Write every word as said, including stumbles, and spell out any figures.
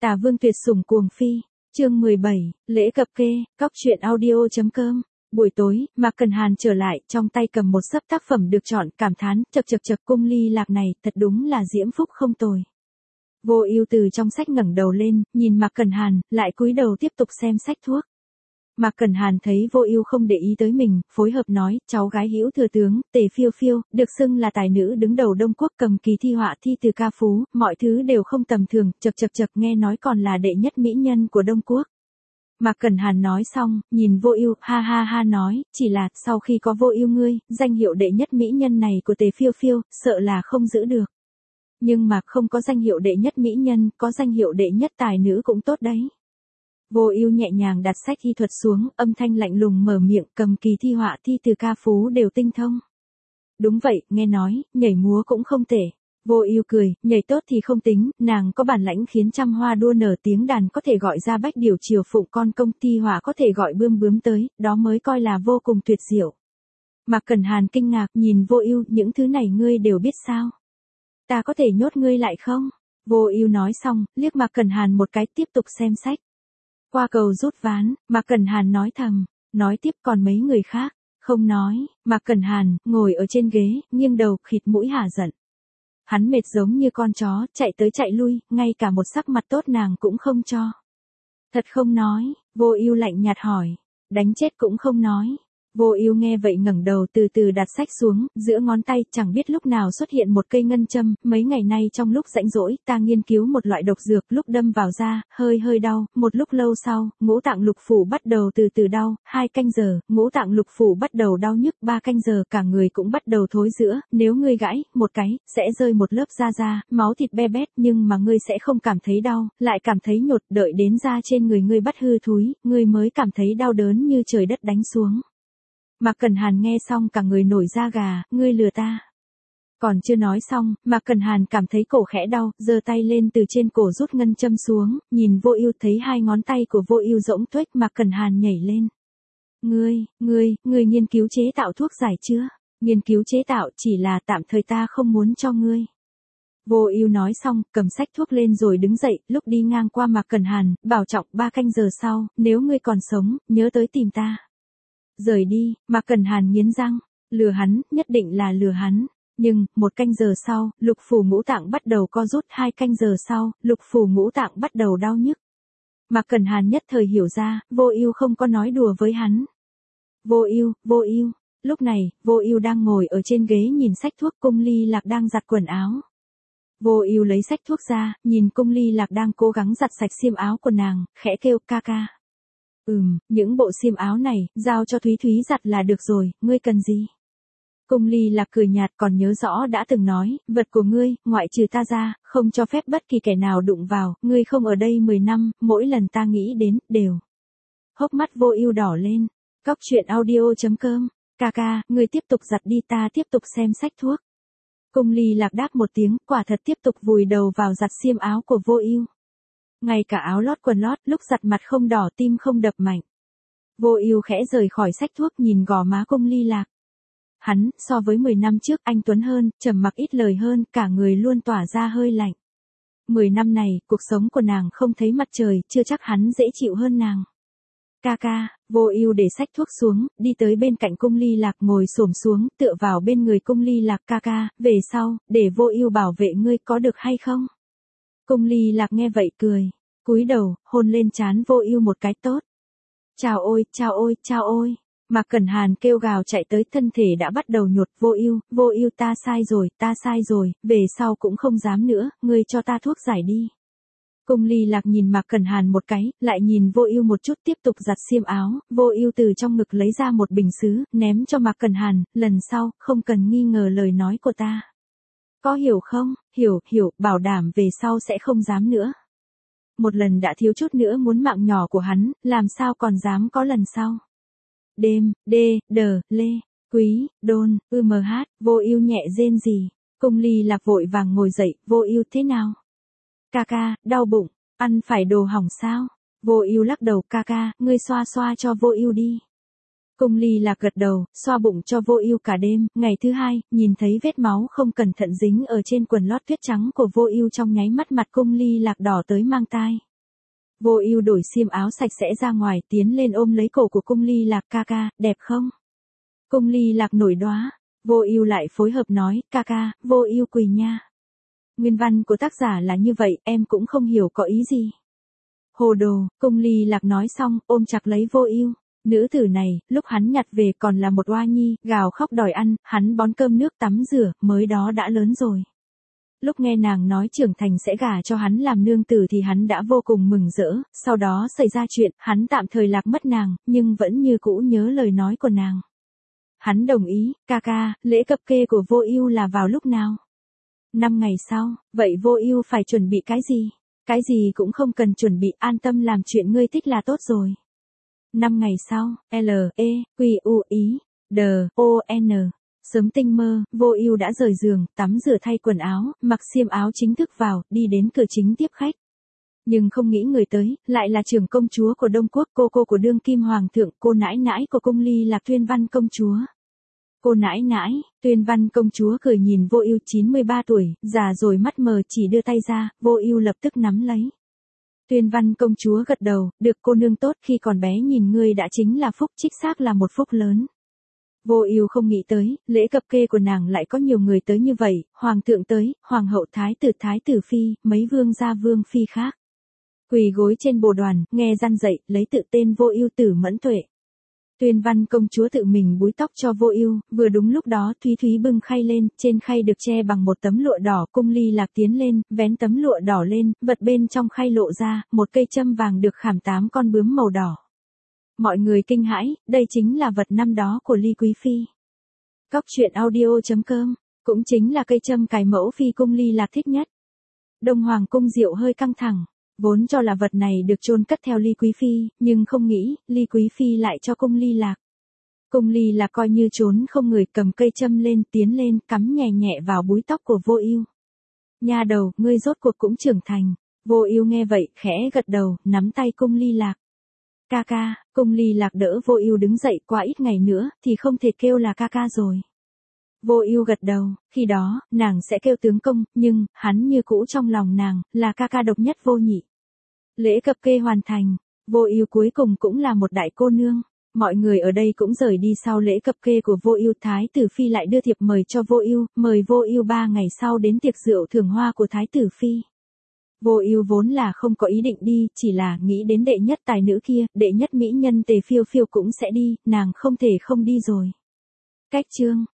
Tà Vương tuyệt sủng cuồng phi, chương mười bảy, lễ cập kê, cóc truyện audio.com. Buổi tối, Mạc Cần Hàn trở lại, trong tay cầm một xấp tác phẩm được chọn, cảm thán, chậc chậc chậc, cung ly lạc này, thật đúng là diễm phúc không tồi. Vô Ưu từ trong sách ngẩng đầu lên, nhìn Mạc Cần Hàn, lại cúi đầu tiếp tục xem sách thuốc. Mạc Cần Hàn thấy Vô Ưu không để ý tới mình, phối hợp nói, cháu gái hữu thừa tướng, Tề Phiêu Phiêu, được xưng là tài nữ đứng đầu Đông Quốc, cầm kỳ thi họa thi từ ca phú, mọi thứ đều không tầm thường, chậc chậc chậc, nghe nói còn là đệ nhất mỹ nhân của Đông Quốc. Mạc Cần Hàn nói xong, nhìn Vô Ưu, ha ha ha nói, chỉ là, sau khi có Vô Ưu ngươi, danh hiệu đệ nhất mỹ nhân này của Tề Phiêu Phiêu, sợ là không giữ được. Nhưng mà không có danh hiệu đệ nhất mỹ nhân, có danh hiệu đệ nhất tài nữ cũng tốt đấy. Vô Ưu nhẹ nhàng đặt sách y thuật xuống, âm thanh lạnh lùng mở miệng, cầm kỳ thi họa thi từ ca phú đều tinh thông. Đúng vậy, nghe nói, nhảy múa cũng không tệ. Vô Ưu cười, nhảy tốt thì không tính, nàng có bản lãnh khiến trăm hoa đua nở, tiếng đàn có thể gọi ra bách điểu chiều phụng con công, thi họa có thể gọi bươm bướm tới, đó mới coi là vô cùng tuyệt diệu. Mạc Cần Hàn kinh ngạc, nhìn Vô Ưu, những thứ này ngươi đều biết sao? Ta có thể nhốt ngươi lại không? Vô Ưu nói xong, liếc Mạc Cần Hàn một cái, tiếp tục xem sách. Qua cầu rút ván, Mạc Cần Hàn nói thầm, nói tiếp, còn mấy người khác, không nói. Mạc Cần Hàn, ngồi ở trên ghế, nghiêng đầu, khịt mũi hả giận. Hắn mệt giống như con chó, chạy tới chạy lui, ngay cả một sắc mặt tốt nàng cũng không cho. Thật không nói, Vô Ưu lạnh nhạt hỏi, đánh chết cũng không nói. Vô Ưu nghe vậy ngẩng đầu, từ từ đặt sách xuống, giữa ngón tay chẳng biết lúc nào xuất hiện một cây ngân châm, mấy ngày nay trong lúc rảnh rỗi, ta nghiên cứu một loại độc dược, lúc đâm vào da, hơi hơi đau, một lúc lâu sau, ngũ tạng lục phủ bắt đầu từ từ đau, hai canh giờ, ngũ tạng lục phủ bắt đầu đau nhức, ba canh giờ, cả người cũng bắt đầu thối rữa, nếu ngươi gãy một cái, sẽ rơi một lớp da da, máu thịt be bét, nhưng mà ngươi sẽ không cảm thấy đau, lại cảm thấy nhột, đợi đến da trên người ngươi bắt hư thúi, ngươi mới cảm thấy đau đớn như trời đất đánh xuống. Mạc Cần Hàn nghe xong cả người nổi da gà, ngươi lừa ta. Còn chưa nói xong, Mạc Cần Hàn cảm thấy cổ khẽ đau, giơ tay lên từ trên cổ rút ngân châm xuống, nhìn Vô Ưu thấy hai ngón tay của Vô Ưu rỗng tuếch, Mạc Cần Hàn nhảy lên. Ngươi, ngươi, ngươi nghiên cứu chế tạo thuốc giải chưa? Nghiên cứu chế tạo chỉ là tạm thời, ta không muốn cho ngươi. Vô Ưu nói xong, cầm sách thuốc lên rồi đứng dậy, lúc đi ngang qua Mạc Cần Hàn, bảo trọng, ba canh giờ sau, nếu ngươi còn sống, nhớ tới tìm ta. Rời đi, Mạc Cần Hàn nghiến răng, lừa hắn, nhất định là lừa hắn. Nhưng, một canh giờ sau, lục phủ ngũ tạng bắt đầu co rút, hai canh giờ sau, lục phủ ngũ tạng bắt đầu đau nhức. Mạc Cần Hàn nhất thời hiểu ra, Vô Ưu không có nói đùa với hắn. Vô Ưu, Vô Ưu, lúc này, Vô Ưu đang ngồi ở trên ghế nhìn sách thuốc, Cung Ly Lạc đang giặt quần áo. Vô Ưu lấy sách thuốc ra, nhìn Cung Ly Lạc đang cố gắng giặt sạch xiêm áo của nàng, khẽ kêu, ca ca. Ừm, những bộ xiêm áo này, giao cho Thúy Thúy giặt là được rồi, ngươi cần gì? Cung Ly Lạc cười nhạt, còn nhớ rõ đã từng nói, vật của ngươi, ngoại trừ ta ra, không cho phép bất kỳ kẻ nào đụng vào, ngươi không ở đây mười năm, mỗi lần ta nghĩ đến, đều. Hốc mắt Vô Ưu đỏ lên, cóc truyện audio.com, ca ca, ngươi tiếp tục giặt đi, ta tiếp tục xem sách thuốc. Cung Ly Lạc đáp một tiếng, quả thật tiếp tục vùi đầu vào giặt xiêm áo của Vô Ưu. Ngay cả áo lót quần lót, lúc giặt mặt không đỏ, tim không đập mạnh. Vô Ưu khẽ rời khỏi sách thuốc, nhìn gò má Cung Ly Lạc. Hắn, so với mười năm trước, anh tuấn hơn, trầm mặc ít lời hơn, cả người luôn tỏa ra hơi lạnh. mười năm này, cuộc sống của nàng không thấy mặt trời, chưa chắc hắn dễ chịu hơn nàng. Ca ca, Vô Ưu để sách thuốc xuống, đi tới bên cạnh Cung Ly Lạc, ngồi xổm xuống, tựa vào bên người Cung Ly Lạc, ca ca, về sau, để Vô Ưu bảo vệ ngươi có được hay không? Cung Ly Lạc nghe vậy cười, cúi đầu, hôn lên trán Vô Ưu một cái, tốt. Chào ôi, chào ôi, chào ôi. Mạc Cần Hàn kêu gào chạy tới, thân thể đã bắt đầu nhột, Vô Ưu, Vô Ưu, ta sai rồi, ta sai rồi, về sau cũng không dám nữa, ngươi cho ta thuốc giải đi. Cung Ly Lạc nhìn Mạc Cần Hàn một cái, lại nhìn Vô Ưu một chút, tiếp tục giặt xiêm áo, Vô Ưu từ trong ngực lấy ra một bình sứ, ném cho Mạc Cần Hàn, lần sau, không cần nghi ngờ lời nói của ta. Có hiểu không? Hiểu, hiểu, bảo đảm về sau sẽ không dám nữa. Một lần đã thiếu chút nữa muốn mạng nhỏ của hắn, làm sao còn dám có lần sau. Đêm, đê, đờ, lê, quý, đôn, ư mờ hát, Vô Ưu nhẹ rên rỉ. Cung Ly Lạc vội vàng ngồi dậy, Vô Ưu thế nào? Ca ca, đau bụng, ăn phải đồ hỏng sao? Vô Ưu lắc đầu, ca ca, ngươi xoa xoa cho Vô Ưu đi. Cung Ly Lạc gật đầu, xoa bụng cho Vô Ưu cả đêm, ngày thứ hai, nhìn thấy vết máu không cẩn thận dính ở trên quần lót tuyết trắng của Vô Ưu, trong nháy mắt mặt Cung Ly Lạc đỏ tới mang tai. Vô Ưu đổi xiêm áo sạch sẽ ra ngoài, tiến lên ôm lấy cổ của Cung Ly Lạc, ca ca, đẹp không? Cung Ly Lạc nổi đoá, Vô Ưu lại phối hợp nói, ca ca, Vô Ưu quỳ nha. Nguyên văn của tác giả là như vậy, em cũng không hiểu có ý gì. Hồ đồ, Cung Ly Lạc nói xong, ôm chặt lấy Vô Ưu. Nữ tử này, lúc hắn nhặt về còn là một oa nhi, gào khóc đòi ăn, hắn bón cơm nước tắm rửa, mới đó đã lớn rồi. Lúc nghe nàng nói trưởng thành sẽ gả cho hắn làm nương tử thì hắn đã vô cùng mừng rỡ, sau đó xảy ra chuyện, hắn tạm thời lạc mất nàng, nhưng vẫn như cũ nhớ lời nói của nàng. Hắn đồng ý, ca ca, lễ cập kê của Vô Ưu là vào lúc nào? Năm ngày sau, vậy Vô Ưu phải chuẩn bị cái gì? Cái gì cũng không cần chuẩn bị, an tâm làm chuyện ngươi thích là tốt rồi. Năm ngày sau, L, E, Q, U, I, D, O, N. Sớm tinh mơ, Vô Ưu đã rời giường, tắm rửa thay quần áo, mặc xiêm áo chính thức vào, đi đến cửa chính tiếp khách. Nhưng không nghĩ người tới, lại là trưởng công chúa của Đông Quốc, cô cô của đương kim hoàng thượng, cô nãi nãi của Cung Ly Lạc, Tuyên Văn công chúa. Cô nãi nãi, Tuyên Văn công chúa cười nhìn Vô Ưu chín mươi ba tuổi, già rồi mắt mờ chỉ đưa tay ra, Vô Ưu lập tức nắm lấy. Tuyên Văn công chúa gật đầu, được cô nương tốt khi còn bé nhìn ngươi đã chính là phúc, chính xác là một phúc lớn. Vô Ưu không nghĩ tới, lễ cập kê của nàng lại có nhiều người tới như vậy, hoàng thượng tới, hoàng hậu, thái tử, thái tử phi, mấy vương gia vương phi khác. Quỳ gối trên bồ đoàn, nghe răn dạy, lấy tự tên Vô Ưu Tử Mẫn Tuệ. Tuyên Văn công chúa tự mình búi tóc cho Vô Ưu, vừa đúng lúc đó Thúy Thúy bưng khay lên, trên khay được che bằng một tấm lụa đỏ, Cung Ly Lạc tiến lên, vén tấm lụa đỏ lên, vật bên trong khay lộ ra, một cây châm vàng được khảm tám con bướm màu đỏ. Mọi người kinh hãi, đây chính là vật năm đó của Ly quý phi. Cóc truyện audio chấm com, cũng chính là cây châm cài mẫu phi Cung Ly Lạc thích nhất. Đông Hoàng cung Diệu hơi căng thẳng, vốn cho là vật này được chôn cất theo Ly quý phi, nhưng không nghĩ, Ly quý phi lại cho Cung Ly Lạc. Cung Ly Lạc coi như trốn không người, cầm cây châm lên, tiến lên, cắm nhẹ nhẹ vào búi tóc của Vô Ưu. Nha đầu, ngươi rốt cuộc cũng trưởng thành. Vô Ưu nghe vậy, khẽ gật đầu, nắm tay Cung Ly Lạc. Ca ca, Cung Ly Lạc đỡ Vô Ưu đứng dậy, qua ít ngày nữa thì không thể kêu là ca ca rồi. Vô Ưu gật đầu, khi đó, nàng sẽ kêu tướng công, nhưng hắn như cũ trong lòng nàng là ca ca độc nhất vô nhị. Lễ cập kê hoàn thành, Vô Ưu cuối cùng cũng là một đại cô nương. Mọi người ở đây cũng rời đi sau lễ cập kê của Vô Ưu, thái tử phi lại đưa thiệp mời cho Vô Ưu, mời Vô Ưu ba ngày sau đến tiệc rượu thưởng hoa của thái tử phi. Vô Ưu vốn là không có ý định đi, chỉ là nghĩ đến đệ nhất tài nữ kia, đệ nhất mỹ nhân Tề Phiêu Phiêu cũng sẽ đi, nàng không thể không đi rồi. Cách chương